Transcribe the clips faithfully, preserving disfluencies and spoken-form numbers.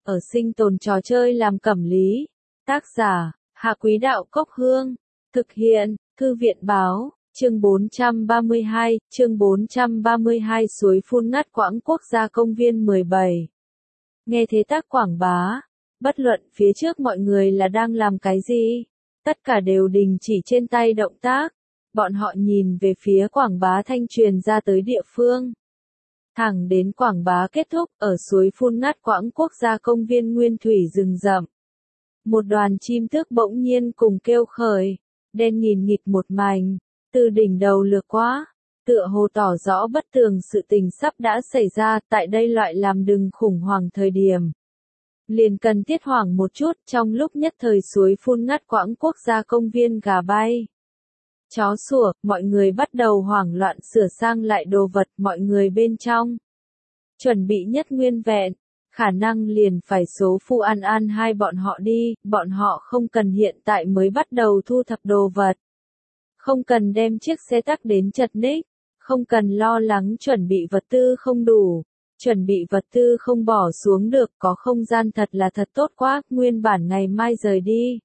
ở sinh tồn trò chơi làm cẩm lý. Tác giả, Hạ Quý Đạo Cốc Hương. Thực hiện, Thư viện Báo, chương bốn trăm ba mươi hai, chương bốn trăm ba mươi hai suối phun ngắt quãng quốc gia công viên mười bảy. Nghe thế tác quảng bá, bất luận phía trước mọi người là đang làm cái gì, tất cả đều đình chỉ trên tay động tác, bọn họ nhìn về phía quảng bá thanh truyền ra tới địa phương. Thẳng đến quảng bá kết thúc ở suối phun ngắt quãng quốc gia công viên nguyên thủy rừng rậm. Một đoàn chim tước bỗng nhiên cùng kêu khởi, đen nghìn nghịt một mảnh, từ đỉnh đầu lược qua, tựa hồ tỏ rõ bất tường sự tình sắp đã xảy ra tại đây loại làm đừng khủng hoảng thời điểm. Liền cần tiết hoảng một chút trong lúc nhất thời suối phun ngắt quãng quốc gia công viên gà bay. Chó sủa, mọi người bắt đầu hoảng loạn sửa sang lại đồ vật mọi người bên trong. Chuẩn bị nhất nguyên vẹn, khả năng liền phải số Phu An An hai bọn họ đi, bọn họ không cần hiện tại mới bắt đầu thu thập đồ vật. Không cần đem chiếc xe tắc đến chật ních, không cần lo lắng chuẩn bị vật tư không đủ, chuẩn bị vật tư không bỏ xuống được, có không gian thật là thật tốt quá, nguyên bản ngày mai rời đi.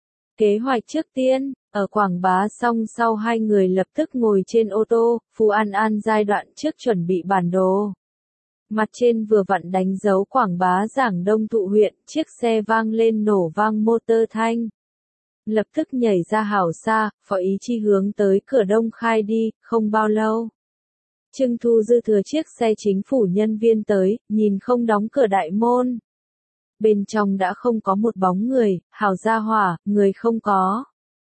Kế hoạch trước tiên, ở quảng bá xong sau hai người lập tức ngồi trên ô tô, Phu An An giai đoạn trước chuẩn bị bản đồ. Mặt trên vừa vặn đánh dấu quảng bá Giảng Đông Thụ huyện, chiếc xe vang lên nổ vang motor thanh. Lập tức nhảy ra hảo xa, Phó Ý Chi hướng tới cửa Đông Khai đi, không bao lâu. Trưng Thu dư thừa chiếc xe chính phủ nhân viên tới, nhìn không đóng cửa đại môn. Bên trong đã không có một bóng người, hảo gia hỏa, người không có.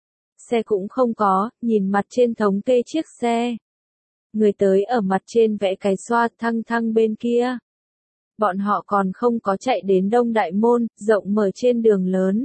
Xe cũng không có, nhìn mặt trên thống kê chiếc xe. Người tới ở mặt trên vẽ cái xoa thăng thăng bên kia. Bọn họ còn không có chạy đến Đông Đại Môn, rộng mở trên đường lớn.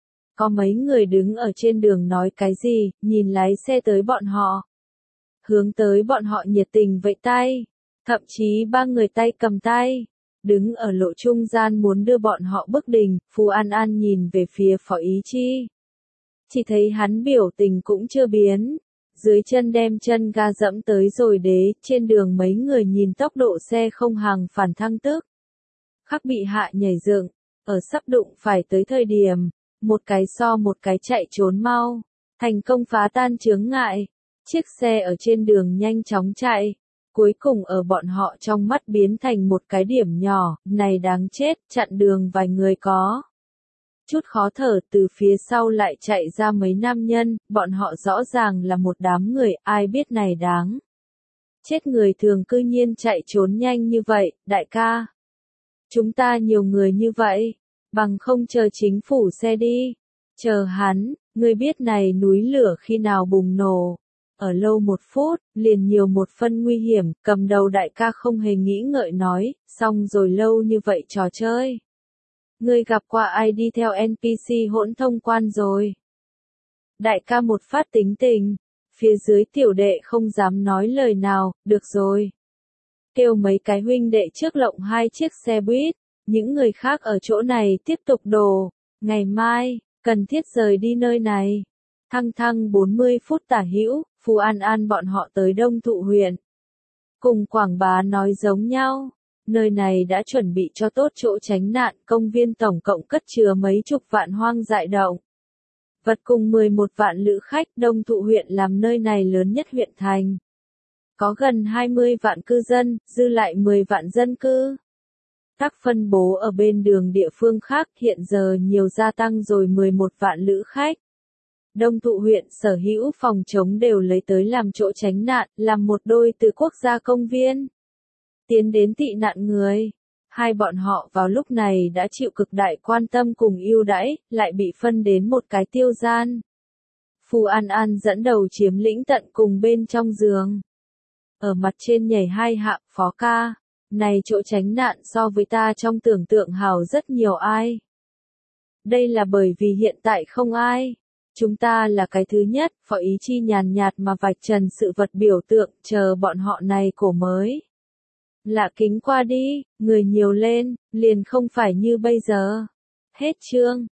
Có mấy người đứng ở trên đường nói cái gì, nhìn lái xe tới bọn họ. Hướng tới bọn họ nhiệt tình vẫy tay. Thậm chí ba người tay cầm tay. Đứng ở lộ trung gian muốn đưa bọn họ bước đình, Phu An An nhìn về phía Phó Ý Chi. Chỉ thấy hắn biểu tình cũng chưa biến. Dưới chân đem chân ga dẫm tới rồi đế, trên đường mấy người nhìn tốc độ xe không hàng phản thăng tức. Khắc bị hạ nhảy dựng, ở sắp đụng phải tới thời điểm, một cái so một cái chạy trốn mau, thành công phá tan chướng ngại. Chiếc xe ở trên đường nhanh chóng chạy, cuối cùng ở bọn họ trong mắt biến thành một cái điểm nhỏ, này đáng chết, chặn đường vài người có. Chút khó thở từ phía sau lại chạy ra mấy nam nhân, bọn họ rõ ràng là một đám người, ai biết này đáng. Chết người thường cư nhiên chạy trốn nhanh như vậy, đại ca. Chúng ta nhiều người như vậy, bằng không chờ chính phủ xe đi. Chờ hắn, ngươi biết này núi lửa khi nào bùng nổ. Ở lâu một phút, liền nhiều một phân nguy hiểm, cầm đầu đại ca không hề nghĩ ngợi nói, xong rồi lâu như vậy trò chơi. Ngươi gặp qua ai đi theo en pê xê hỗn thông quan rồi? Đại ca một phát tính tình, phía dưới tiểu đệ không dám nói lời nào, được rồi. Kêu mấy cái huynh đệ trước lộng hai chiếc xe buýt, những người khác ở chỗ này tiếp tục đồ, ngày mai, cần thiết rời đi nơi này. Thăng thăng bốn mươi phút tả hữu, Phu An An bọn họ tới Đông Thụ huyện. Cùng quảng bá nói giống nhau. Nơi này đã chuẩn bị cho tốt chỗ tránh nạn, công viên tổng cộng cất chứa mấy chục vạn hoang dại động. Vật cùng mười một vạn lữ khách, Đông Thụ huyện làm nơi này lớn nhất huyện thành. Có gần hai mươi vạn cư dân, dư lại mười vạn dân cư. Tác phân bố ở bên đường địa phương khác hiện giờ nhiều gia tăng rồi mười một vạn lữ khách. Đông Thụ huyện sở hữu phòng chống đều lấy tới làm chỗ tránh nạn, làm một đôi từ quốc gia công viên. Tiến đến tị nạn người. Hai bọn họ vào lúc này đã chịu cực đại quan tâm cùng ưu đãi, lại bị phân đến một cái tiêu gian. Phu An An dẫn đầu chiếm lĩnh tận cùng bên trong giường. Ở mặt trên nhảy hai hạ, Phó ca. Này chỗ tránh nạn so với ta trong tưởng tượng hào rất nhiều ai. Đây là bởi vì hiện tại không ai. Chúng ta là cái thứ nhất, Phó Ý Chi nhàn nhạt mà vạch trần sự vật biểu tượng, chờ bọn họ này cổ mới. Lạ kính qua đi, người nhiều lên, liền không phải như bây giờ. Hết chương.